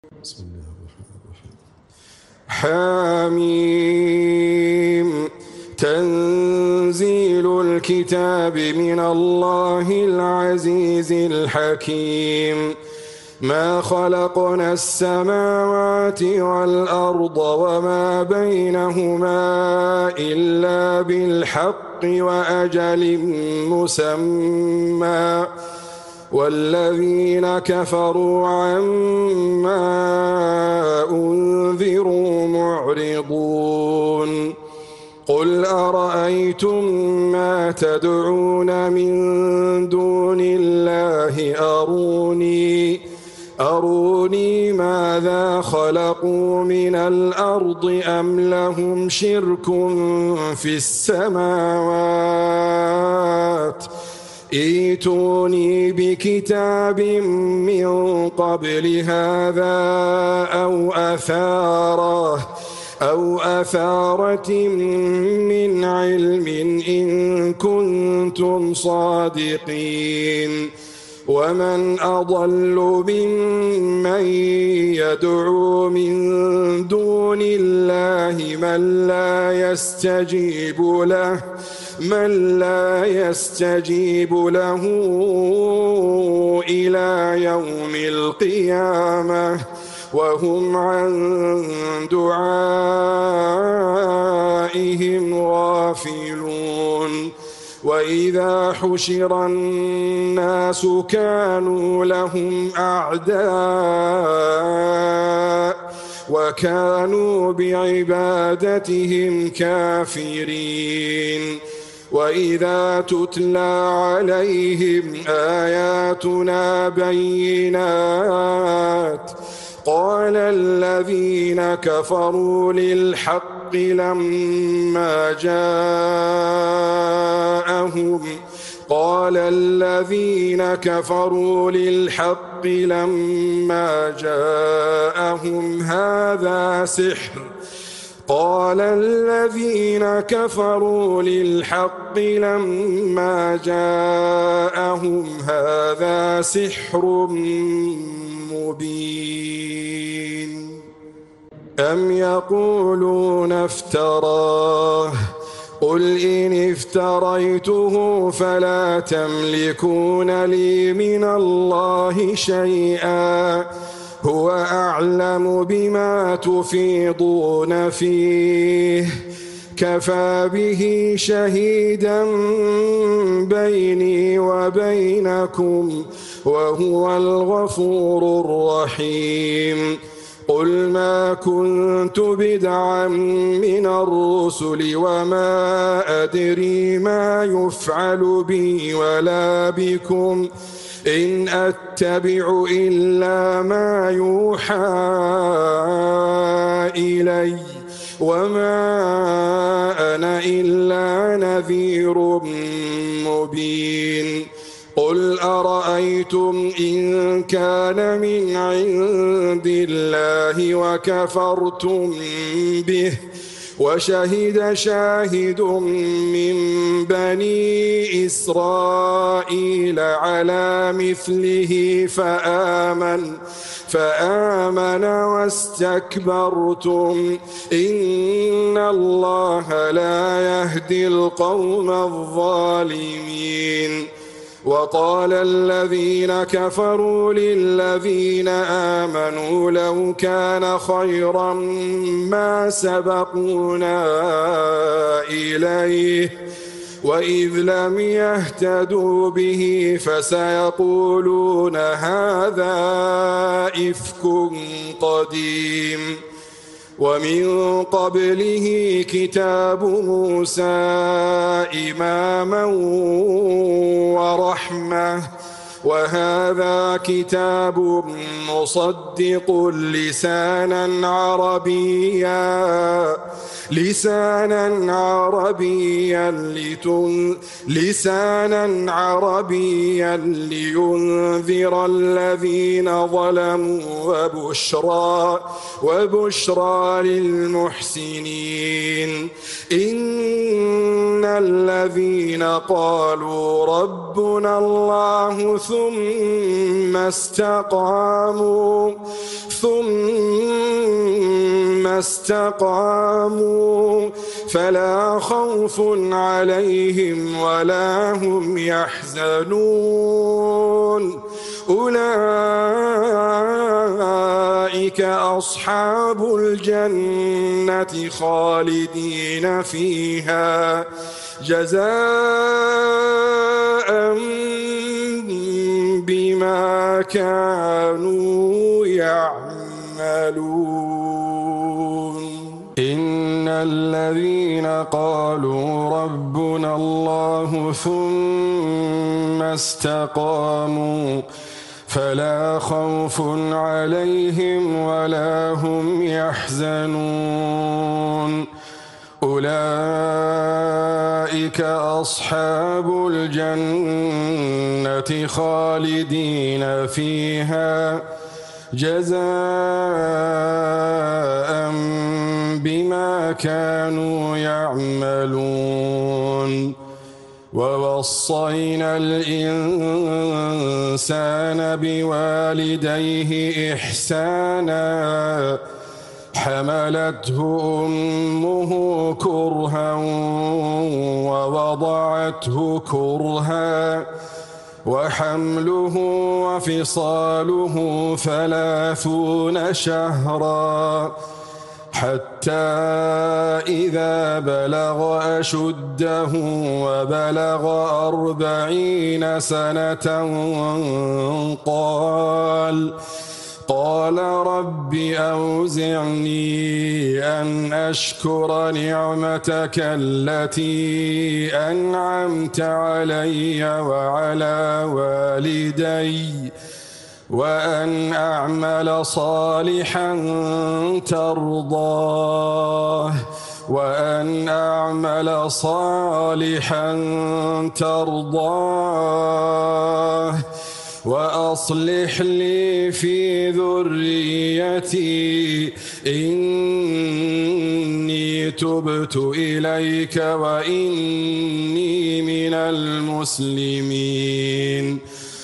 بسم الله الرحمن الرحيم. حميم تنزيل الكتاب من الله العزيز الحكيم. ما خلقنا السماوات والأرض وما بينهما إلا بالحق وأجل مسمى والذين كفروا عما أنذروا معرضون. قل أرأيتم ما تدعون من دون الله أروني ماذا خلقوا من الأرض أم لهم شرك في السماوات ائتوني بكتاب من قبل هذا أو أثارة من علم إن كنتم صادقين. ومن أضل ممن يدعو من دون الله من لا يستجيب له إلى يوم القيامة وهم عن دعائهم غافلون. وإذا حشر الناس كانوا لهم أعداء وكانوا بعبادتهم كافرين. وإذا تتلى عليهم آياتنا بينات قال الذين كفروا للحق لما جاءهم هذا سحر مبين. أم يقولون افتراه قل إن افتريته فلا تملكون لي من الله شيئا هو أعلم بما تفيضون فيه كفى به شهيدا بيني وبينكم وهو الغفور الرحيم. قل ما كنت بدعا من الرسل وما أدري ما يفعل بي ولا بكم إن أتبع إلا ما يوحى إلي وما أنا إلا نذير مبين. قل أرأيتم إن كان من عند الله وكفرتم به وشهد شاهد من بني إسرائيل على مثله فآمن واستكبرتم إن الله لا يهدي القوم الظالمين. وقال الذين كفروا للذين آمنوا لو كان خيرا ما سبقونا إليه وإذ لم يهتدوا به فسيقولون هذا إفك قديم. ومن قبله كتاب موسى إماما ورحمة وهذا كتاب مصدق لسانا عربيا لينذر الذين ظلموا وبشرى للمحسنين. إن الذين قالوا ربنا الله ثم استقاموا فلا خوف عليهم ولا هم يحزنون أولئك أصحاب الجنة خالدين فيها جزاء بما كانوا يعملون إن الذين قالوا ربنا الله ثم استقاموا فلا خوف عليهم ولا هم يحزنون أولئك أصحاب الجنة خالدين فيها جزاء بما كانوا يعملون ووصينا الإنسان بوالديه إحسانا حملته أمه كرها ووضعته كرها وحمله وفصاله 30 شهرا حتى إذا بلغ أشده وبلغ 40 سنة قال رب أوزعني أن أشكر نعمتك التي أنعمت علي وعلى والدي وأن أعمل صالحا ترضاه وأصلح لي في ذريتي إني تبت إليك وإني من المسلمين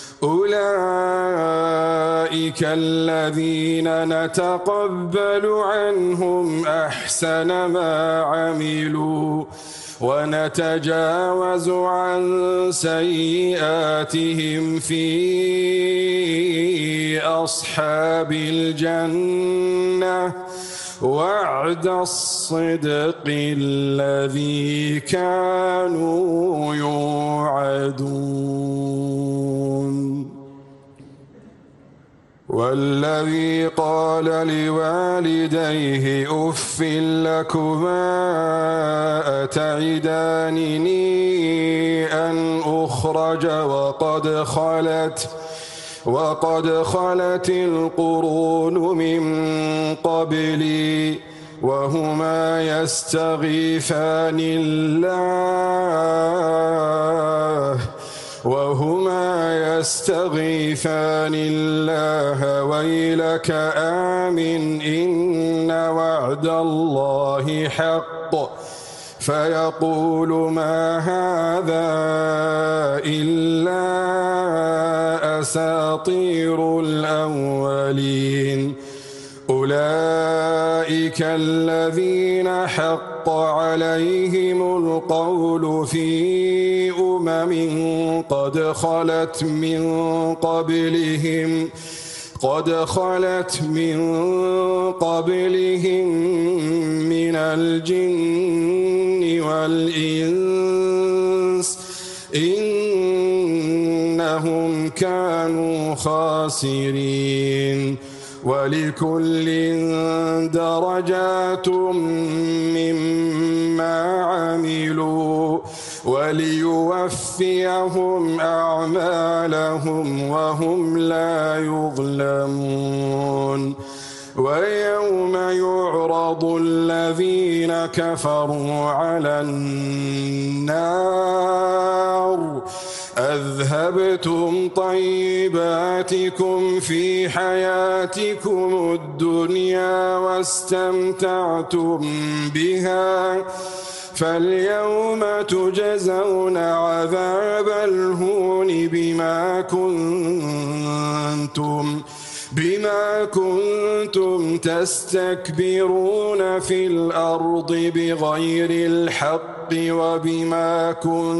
أولئك الذين نتقبل عنهم أحسن ما عملوا ونتجاوز عن سيئاتهم في أصحاب الجنة وعد الصدق الذي كانوا يوعدون والذي قال لوالديه أف لكما أتعدانني أن أخرج وقد خلت القرون من قبلي وهما يستغيثان الله ويلك آمن إن وعد الله حق فيقول ما هذا إلا أساطير الأولين أولئك الذين حق عليهم القول في قد خلت من قبلهم من الجن والإنس إنهم كانوا خاسرين ولكل درجات مما عملوا وليوفيهم أعمالهم وهم لا يظلمون ويوم يعرض الذين كفروا على النار أذهبتم طيباتكم في حياتكم الدنيا واستمتعتم بها فاليوم تجزون عذاب الهون بما كنتم تستكبرون في الأرض بغير الحق وبما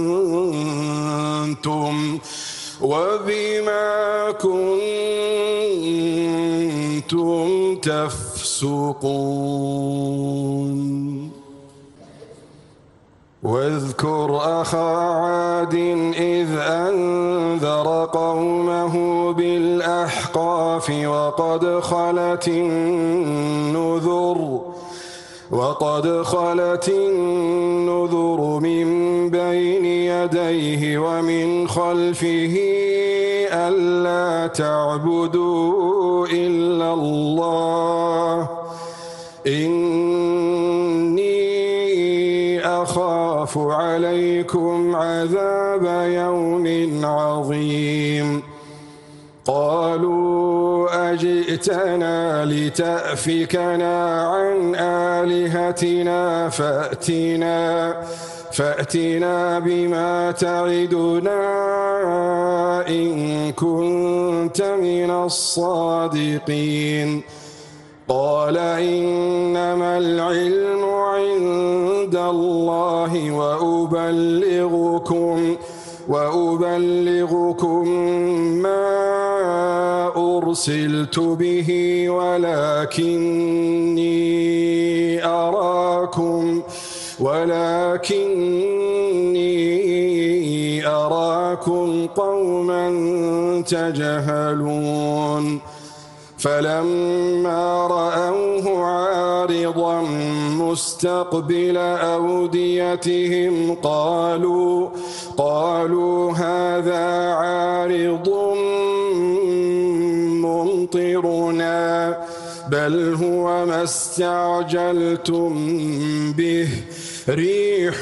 كنتم تفسقون. واذكر أخا عاد إذ أنذر قومه بالأحقاف وقد خلت النذر من بين يديه ومن خلفه ألا تعبدوا إلا الله إني أخاف عليكم عذاب يوم عظيم. قالوا أجئتنا لتأفكنا عن آلهتنا فأتنا بما تعدنا إن كنت من الصادقين. قال إنما العلم عند الله وأبلغكم ما أرسلت به ولكني أراكم قوما تجهلون. فلما رأوه عارضا مستقبل أوديتهم قالوا هذا عارض ممطرنا بل هو ما استعجلتم به ريح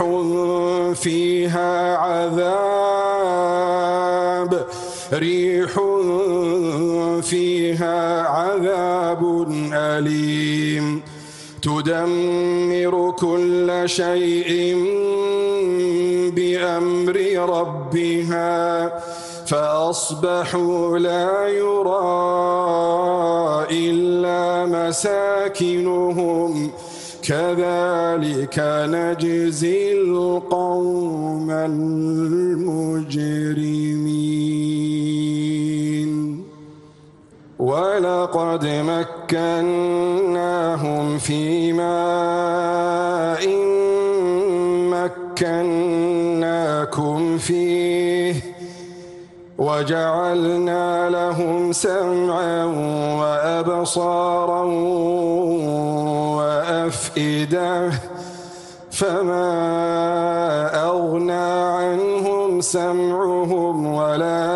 فيها عذاب أليم تدمر كل شيء بأمر ربها فأصبحوا لا يرى إلا مساكنهم كذلك نجزي القوم المجرمين. ولقد مكناهم في ماء مكناكم فيه وجعلنا لهم سمعا وأبصارا وأفئدة فما أغنى عنهم سمعهم ولا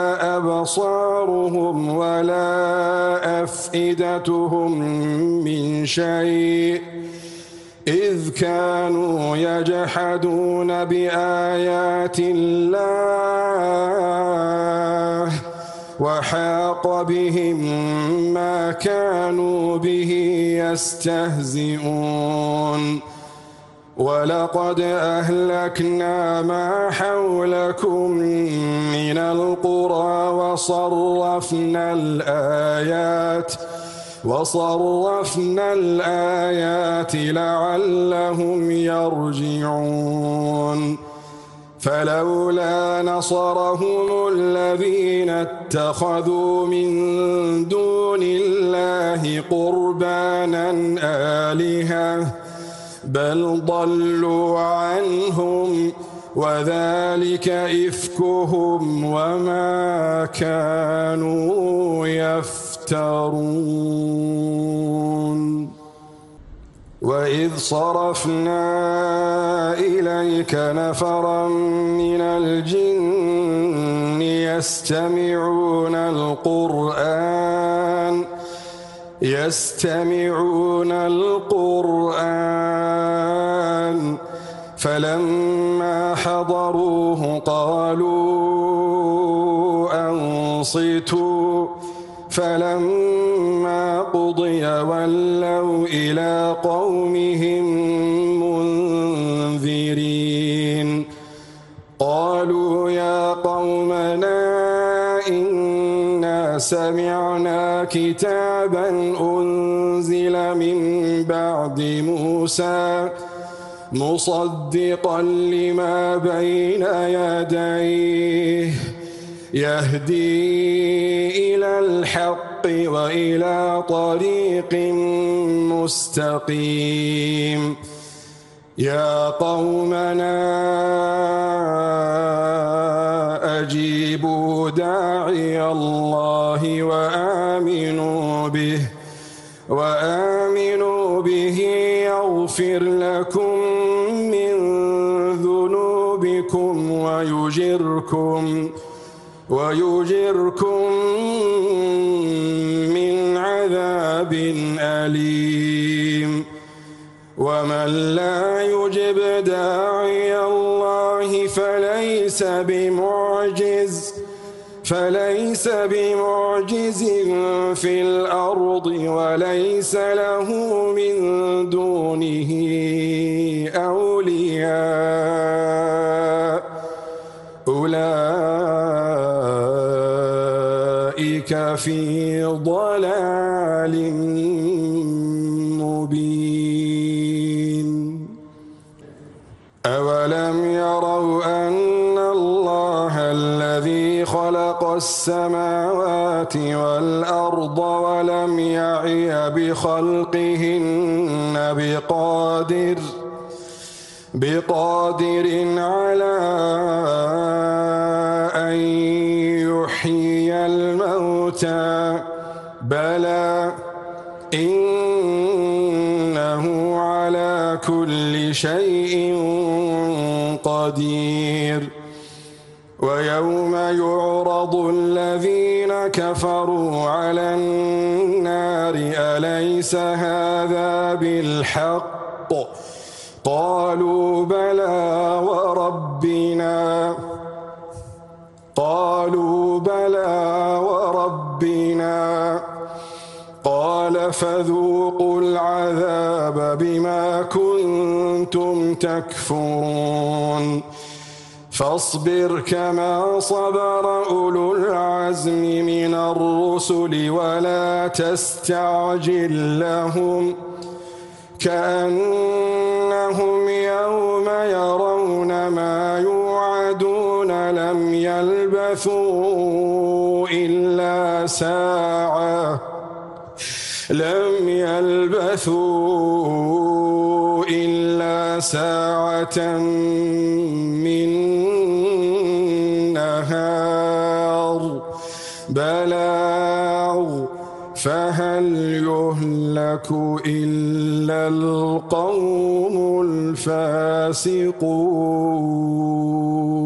أبصارهم ولا أفئدتهم من شيء إذ كانوا يجحدون بآيات الله وحاق بهم ما كانوا به يستهزئون. ولقد أهلكنا ما حولكم من القرى وصرفنا الآيات لعلهم يرجعون. فلولا نصرهم الذين اتخذوا من دون الله قربانا آلهة بل ضلوا عنهم وذلك إفكهم وما كانوا يفترون. وإذ صرفنا إليك نفرا من الجن يستمعون القرآن فلما حضروه قالوا أنصتوا فلما قضي ولوا إلى قومهم منذرين. سمعنا كتابا أنزل من بعد موسى مصدقا لما بين يديه يهدي إلى الحق وإلى طريق مستقيم يا قومنا أجيبوا داعي الله وآمنوا به يغفر لكم من ذنوبكم ويجركم من عذاب أليم ومن لا يجب داعي الله فليس بمعجز في الأرض وليس له من دونه أولياء أولئك في ضلال مبين أولم يروا أن الله الذي خلق السماوات والأرض ولم يعي بخلقهن بقادر على أن يحيي الموتى بلى إنه على كل شيء قدير ويوم يعرض الذين كفروا على النار أليس هذا بالحق قالوا بلى وربنا قال فذوقوا العذاب بما كنتم تكفرون فاصبر كما صبر أولو العزم من الرسل ولا تستعجل لهم كأنهم يوم يرون ما يوعدون لم يلبثوا إلا ساعة من نهار بلاغ فهل يهلك إلا القوم الفاسقون